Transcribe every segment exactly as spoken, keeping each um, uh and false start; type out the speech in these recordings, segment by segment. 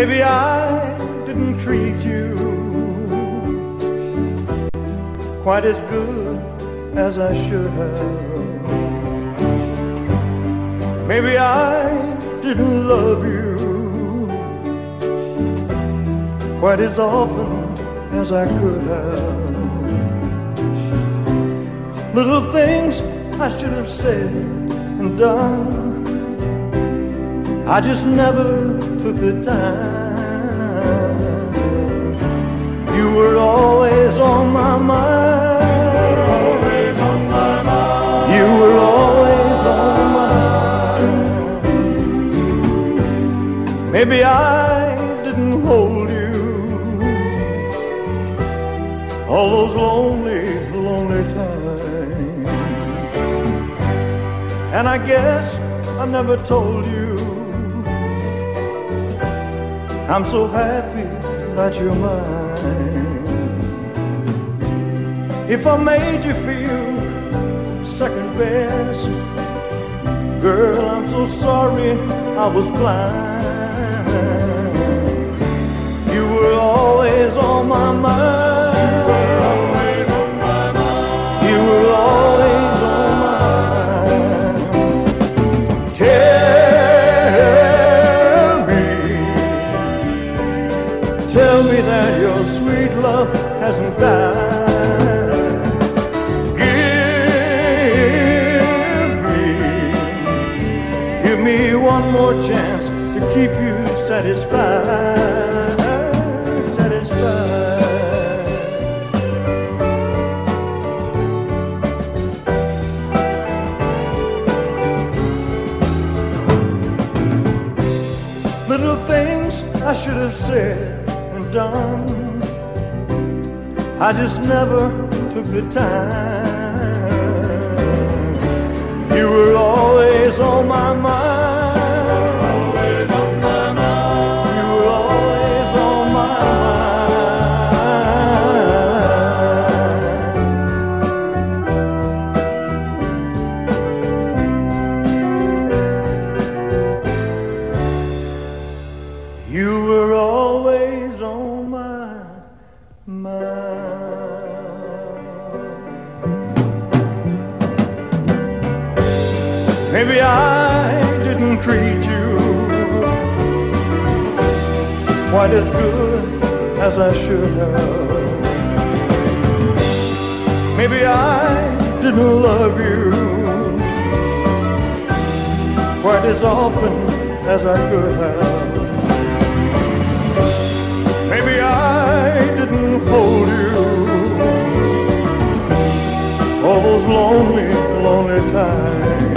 Maybe I didn't treat you quite as good as I should have. Maybe I didn't love you quite as often as I could have. Little things I should have said and done, I just never took the time. You were always on my mind. Always on my mind. You were always on my mind. Maybe I didn't hold you all those lonely, lonely times. And I guess I never told you I'm so happy that you're mine. If I made you feel second best, girl, I'm so sorry I was blind. You were always on my mind. You were always on my mind. Tell me, tell me that your sweet love hasn't died. Give me, give me one more chance to keep you satisfied, satisfied. Little things I should have said and done, I just never took the time. You were always on my mind. Always on my mind. You were always on my mind. You were always on my mind. Maybe I didn't treat you quite as good as I should have. Maybe I didn't love you quite as often as I could have. Maybe I didn't hold you all those lonely, lonely times.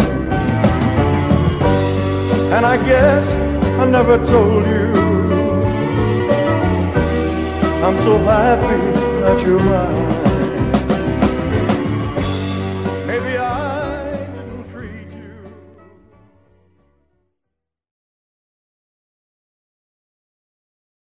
And I guess I never told you I'm so happy that you're mine.